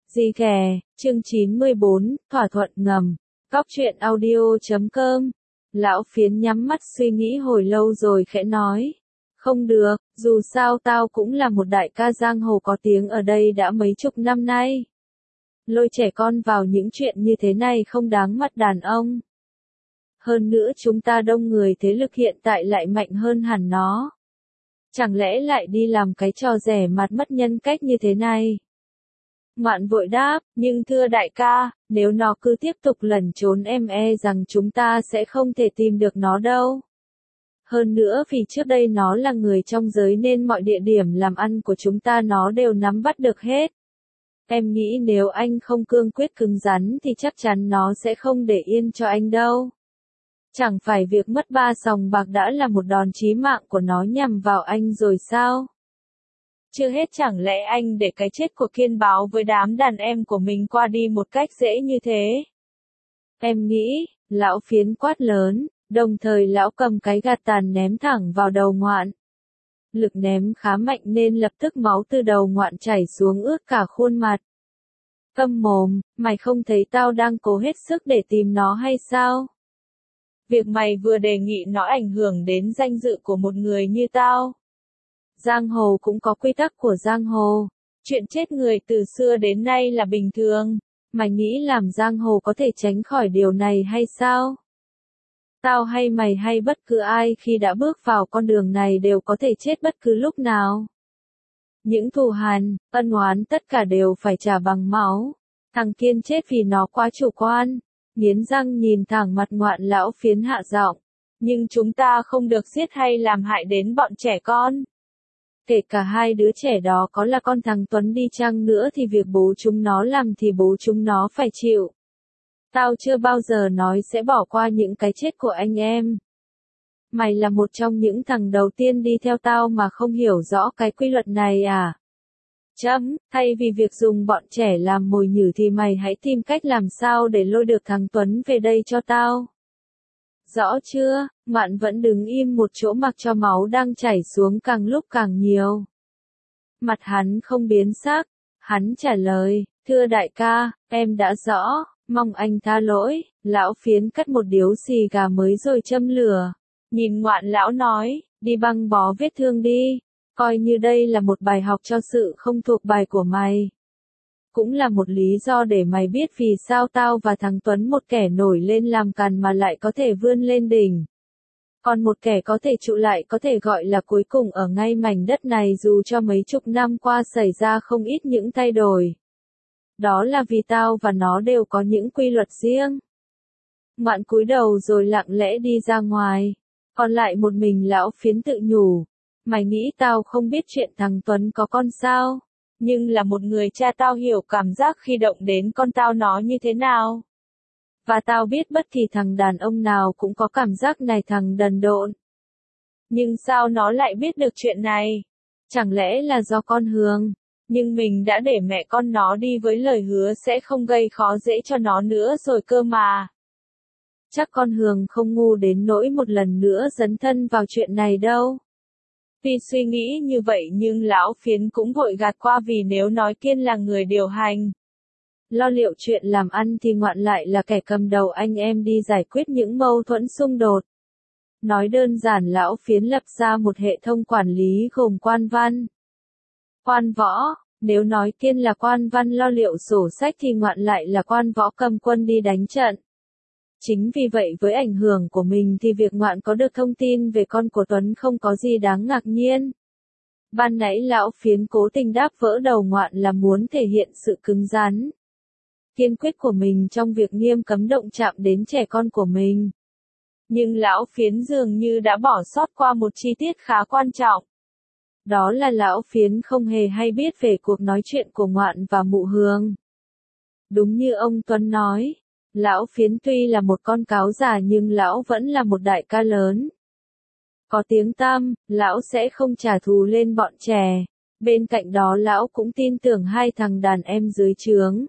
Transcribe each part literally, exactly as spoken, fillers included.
Gì kè, chương chín mươi bốn, thỏa thuận ngầm. Cóc truyện audio chấm com. Lão Phiến nhắm mắt suy nghĩ hồi lâu rồi khẽ nói. Không được, dù sao tao cũng là một đại ca giang hồ có tiếng ở đây đã mấy chục năm nay. Lôi trẻ con vào những chuyện như thế này không đáng mắt đàn ông. Hơn nữa chúng ta đông người, thế lực hiện tại lại mạnh hơn hẳn nó. Chẳng lẽ lại đi làm cái trò rẻ mặt mất nhân cách như thế này? Ngoạn vội đáp, nhưng thưa đại ca, nếu nó cứ tiếp tục lẩn trốn em e rằng chúng ta sẽ không thể tìm được nó đâu. Hơn nữa vì trước đây nó là người trong giới nên mọi địa điểm làm ăn của chúng ta nó đều nắm bắt được hết. Em nghĩ nếu anh không cương quyết cứng rắn thì chắc chắn nó sẽ không để yên cho anh đâu. Chẳng phải việc mất ba sòng bạc đã là một đòn chí mạng của nó nhằm vào anh rồi sao? Chưa hết chẳng lẽ anh để cái chết của Kiên Báo với đám đàn em của mình qua đi một cách dễ như thế? Em nghĩ, lão Phiến quát lớn, đồng thời lão cầm cái gạt tàn ném thẳng vào đầu Ngoạn. Lực ném khá mạnh nên lập tức máu từ đầu Ngoạn chảy xuống ướt cả khuôn mặt. Câm mồm, mày không thấy tao đang cố hết sức để tìm nó hay sao? Việc mày vừa đề nghị nó ảnh hưởng đến danh dự của một người như tao. Giang hồ cũng có quy tắc của giang hồ. Chuyện chết người từ xưa đến nay là bình thường. Mày nghĩ làm giang hồ có thể tránh khỏi điều này hay sao? Tao hay mày hay bất cứ ai khi đã bước vào con đường này đều có thể chết bất cứ lúc nào. Những thù hằn, ân oán tất cả đều phải trả bằng máu. Thằng Kiên chết vì nó quá chủ quan. Nghiến răng nhìn thẳng mặt Ngoạn, lão Phiến hạ giọng. Nhưng chúng ta không được giết hay làm hại đến bọn trẻ con. Kể cả hai đứa trẻ đó có là con thằng Tuấn đi chăng nữa thì việc bố chúng nó làm thì bố chúng nó phải chịu. Tao chưa bao giờ nói sẽ bỏ qua những cái chết của anh em. Mày là một trong những thằng đầu tiên đi theo tao mà không hiểu rõ cái quy luật này à? Chấm, thay vì việc dùng bọn trẻ làm mồi nhử thì mày hãy tìm cách làm sao để lôi được thằng Tuấn về đây cho tao. Rõ chưa? Ngoạn vẫn đứng im một chỗ mặc cho máu đang chảy xuống càng lúc càng nhiều. Mặt hắn không biến sắc, hắn trả lời, thưa đại ca, em đã rõ, mong anh tha lỗi. Lão Phiến cắt một điếu xì gà mới rồi châm lửa. Nhìn Ngoạn lão nói, đi băng bó vết thương đi, coi như đây là một bài học cho sự không thuộc bài của mày. Cũng là một lý do để mày biết vì sao tao và thằng Tuấn một kẻ nổi lên làm càn mà lại có thể vươn lên đỉnh. Còn một kẻ có thể trụ lại có thể gọi là cuối cùng ở ngay mảnh đất này dù cho mấy chục năm qua xảy ra không ít những thay đổi. Đó là vì tao và nó đều có những quy luật riêng. Ngoạn cúi đầu rồi lặng lẽ đi ra ngoài. Còn lại một mình lão Phiến tự nhủ. Mày nghĩ tao không biết chuyện thằng Tuấn có con sao? Nhưng là một người cha tao hiểu cảm giác khi động đến con tao nó như thế nào. Và tao biết bất kỳ thằng đàn ông nào cũng có cảm giác này thằng đần độn. Nhưng sao nó lại biết được chuyện này? Chẳng lẽ là do con Hương? Nhưng mình đã để mẹ con nó đi với lời hứa sẽ không gây khó dễ cho nó nữa rồi cơ mà. Chắc con Hương không ngu đến nỗi một lần nữa dấn thân vào chuyện này đâu. Tuy suy nghĩ như vậy nhưng lão Phiến cũng vội gạt qua vì nếu nói Kiên là người điều hành. Lo liệu chuyện làm ăn thì Ngoạn lại là kẻ cầm đầu anh em đi giải quyết những mâu thuẫn xung đột. Nói đơn giản lão Phiến lập ra một hệ thống quản lý gồm quan văn, quan võ, nếu nói Kiên là quan văn lo liệu sổ sách thì Ngoạn lại là quan võ cầm quân đi đánh trận. Chính vì vậy với ảnh hưởng của mình thì việc Ngoạn có được thông tin về con của Tuấn không có gì đáng ngạc nhiên. Ban nãy lão Phiến cố tình đáp vỡ đầu Ngoạn là muốn thể hiện sự cứng rắn, kiên quyết của mình trong việc nghiêm cấm động chạm đến trẻ con của mình. Nhưng lão Phiến dường như đã bỏ sót qua một chi tiết khá quan trọng. Đó là lão Phiến không hề hay biết về cuộc nói chuyện của Ngoạn và mụ Hương. Đúng như ông Tuấn nói, lão Phiến tuy là một con cáo già nhưng lão vẫn là một đại ca lớn. Có tiếng tăm, lão sẽ không trả thù lên bọn trẻ. Bên cạnh đó lão cũng tin tưởng hai thằng đàn em dưới trướng.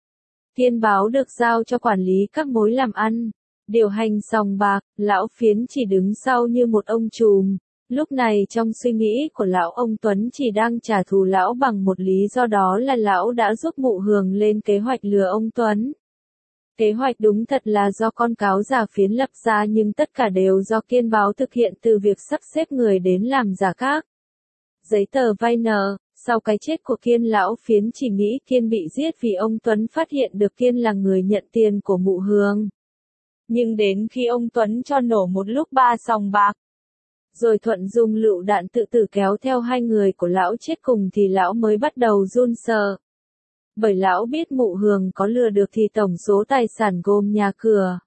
Kiên Báo được giao cho quản lý các mối làm ăn, điều hành sòng bạc, lão Phiến chỉ đứng sau như một ông trùm. Lúc này trong suy nghĩ của lão ông Tuấn chỉ đang trả thù lão bằng một lý do, đó là lão đã giúp Mụ Hường lên kế hoạch lừa ông Tuấn. Kế hoạch đúng thật là do con cáo già Phiến lập ra, nhưng tất cả đều do Kiên Báo thực hiện, từ việc sắp xếp người đến làm giả các giấy tờ vay nợ. Sau cái chết của Kiên, lão Phiến chỉ nghĩ Kiên bị giết vì ông Tuấn phát hiện được Kiên là người nhận tiền của Mụ Hường. Nhưng đến khi ông Tuấn cho nổ một lúc ba sòng bạc, rồi thuận dùng lựu đạn tự tử kéo theo hai người của lão chết cùng, thì lão mới bắt đầu run sợ. Bởi lão biết Mụ Hường có lừa được thì tổng số tài sản gồm nhà cửa,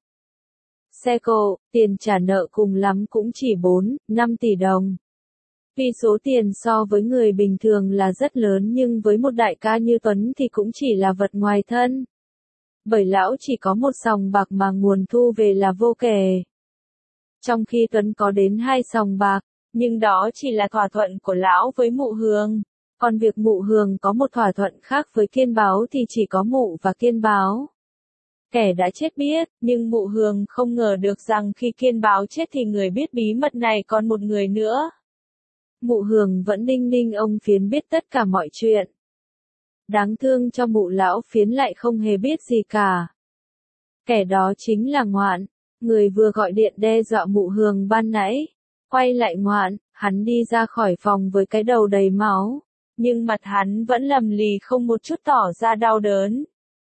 xe cộ, tiền trả nợ cùng lắm cũng chỉ bốn, năm tỷ đồng. Tuy số tiền so với người bình thường là rất lớn, nhưng với một đại ca như Tuấn thì cũng chỉ là vật ngoài thân. Bởi lão chỉ có một sòng bạc mà nguồn thu về là vô kể. Trong khi Tuấn có đến hai sòng bạc, nhưng đó chỉ là thỏa thuận của lão với Mụ Hường. Còn việc Mụ Hường có một thỏa thuận khác với Kiên Báo thì chỉ có Mụ và Kiên Báo. Kẻ đã chết biết, nhưng Mụ Hường không ngờ được rằng khi Kiên Báo chết thì người biết bí mật này còn một người nữa. Mụ Hường vẫn đinh ninh ông Phiến biết tất cả mọi chuyện. Đáng thương cho Mụ lão Phiến lại không hề biết gì cả. Kẻ đó chính là Ngoạn, người vừa gọi điện đe dọa Mụ Hường ban nãy. Quay lại Ngoạn, hắn đi ra khỏi phòng với cái đầu đầy máu, nhưng mặt hắn vẫn lầm lì không một chút tỏ ra đau đớn.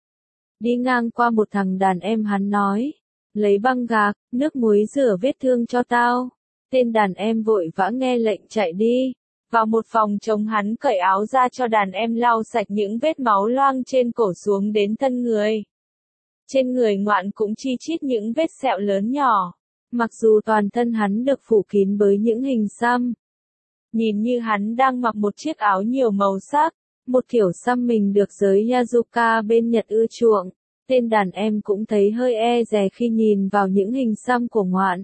Đi ngang qua một thằng đàn em, hắn nói, lấy băng gạc, nước muối rửa vết thương cho tao. Tên đàn em vội vã nghe lệnh chạy đi. Vào một phòng trống, hắn cởi áo ra cho đàn em lau sạch những vết máu loang trên cổ xuống đến thân người. Trên người Ngoạn cũng chi chít những vết sẹo lớn nhỏ. Mặc dù toàn thân hắn được phủ kín bởi những hình xăm, nhìn như hắn đang mặc một chiếc áo nhiều màu sắc, một kiểu xăm mình được giới Yakuza bên Nhật ưa chuộng. Tên đàn em cũng thấy hơi e dè khi nhìn vào những hình xăm của Ngoạn.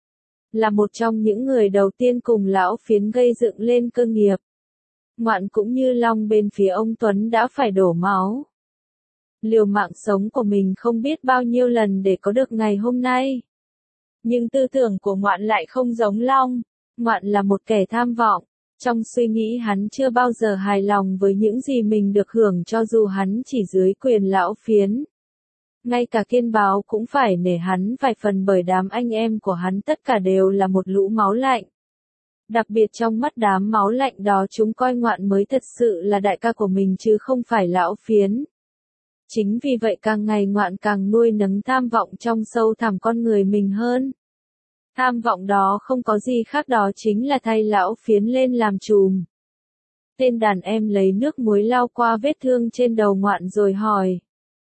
Là một trong những người đầu tiên cùng lão Phiến gây dựng lên cơ nghiệp, Ngoạn cũng như Long bên phía ông Tuấn đã phải đổ máu, liều mạng sống của mình không biết bao nhiêu lần để có được ngày hôm nay. Nhưng tư tưởng của Ngoạn lại không giống Long. Ngoạn là một kẻ tham vọng. Trong suy nghĩ hắn chưa bao giờ hài lòng với những gì mình được hưởng, cho dù hắn chỉ dưới quyền lão Phiến. Ngay cả Kiên Báo cũng phải nể hắn vài phần, bởi đám anh em của hắn tất cả đều là một lũ máu lạnh. Đặc biệt trong mắt đám máu lạnh đó, chúng coi Ngoạn mới thật sự là đại ca của mình chứ không phải lão Phiến. Chính vì vậy càng ngày Ngoạn càng nuôi nấng tham vọng trong sâu thẳm con người mình hơn. Tham vọng đó không có gì khác, đó chính là thay lão Phiến lên làm trùm. Tên đàn em lấy nước muối lau qua vết thương trên đầu Ngoạn rồi hỏi.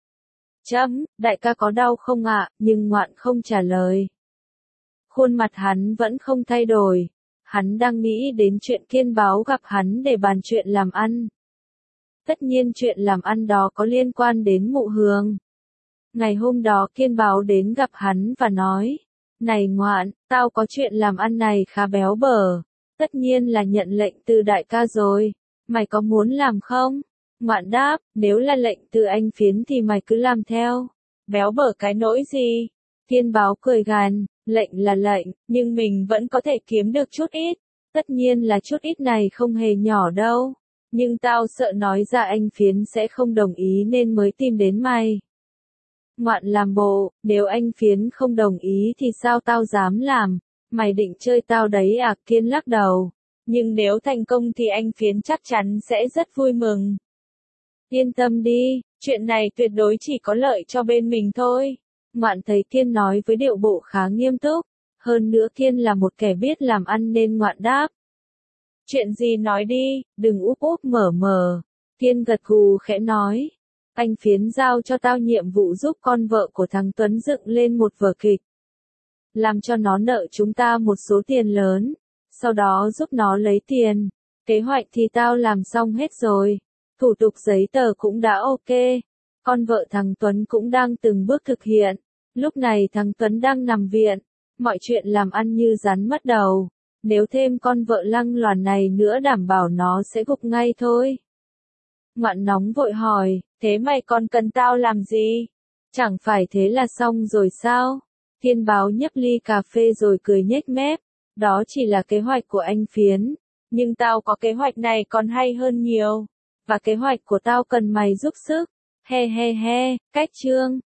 Chấm, đại ca có đau không ạ? Nhưng Ngoạn không trả lời. Khuôn mặt hắn vẫn không thay đổi. Hắn đang nghĩ đến chuyện Kiên Báo gặp hắn để bàn chuyện làm ăn. Tất nhiên chuyện làm ăn đó có liên quan đến Mụ Hường. Ngày hôm đó Kiên Báo đến gặp hắn và nói, này Ngoạn, tao có chuyện làm ăn này khá béo bở. Tất nhiên là nhận lệnh từ đại ca rồi. Mày có muốn làm không? Ngoạn đáp, nếu là lệnh từ anh Phiến thì mày cứ làm theo. Béo bở cái nỗi gì? Kiên Báo cười gằn, lệnh là lệnh, nhưng mình vẫn có thể kiếm được chút ít. Tất nhiên là chút ít này không hề nhỏ đâu. Nhưng tao sợ nói ra anh Phiến sẽ không đồng ý nên mới tìm đến mày. Ngoạn làm bộ, nếu anh Phiến không đồng ý thì sao tao dám làm, mày định chơi tao đấy à? Kiên lắc đầu, nhưng nếu thành công thì anh Phiến chắc chắn sẽ rất vui mừng. Yên tâm đi, chuyện này tuyệt đối chỉ có lợi cho bên mình thôi. Ngoạn thấy Kiên nói với điệu bộ khá nghiêm túc, hơn nữa Kiên là một kẻ biết làm ăn nên Ngoạn đáp. Chuyện gì nói đi, đừng úp úp mở mở. Kiên gật gù khẽ nói. Anh Phiến giao cho tao nhiệm vụ giúp con vợ của thằng Tuấn dựng lên một vở kịch. Làm cho nó nợ chúng ta một số tiền lớn. Sau đó giúp nó lấy tiền. Kế hoạch thì tao làm xong hết rồi. Thủ tục giấy tờ cũng đã ok. Con vợ thằng Tuấn cũng đang từng bước thực hiện. Lúc này thằng Tuấn đang nằm viện. Mọi chuyện làm ăn như rắn mất đầu. Nếu thêm con vợ lăng loàn này nữa đảm bảo nó sẽ gục ngay thôi. Ngoạn nóng vội hỏi, thế mày còn cần tao làm gì? Chẳng phải thế là xong rồi sao? Kiên Báo nhấp ly cà phê rồi cười nhếch mép. Đó chỉ là kế hoạch của anh Phiến. Nhưng tao có kế hoạch này còn hay hơn nhiều. Và kế hoạch của tao cần mày giúp sức. He he he, cách chương.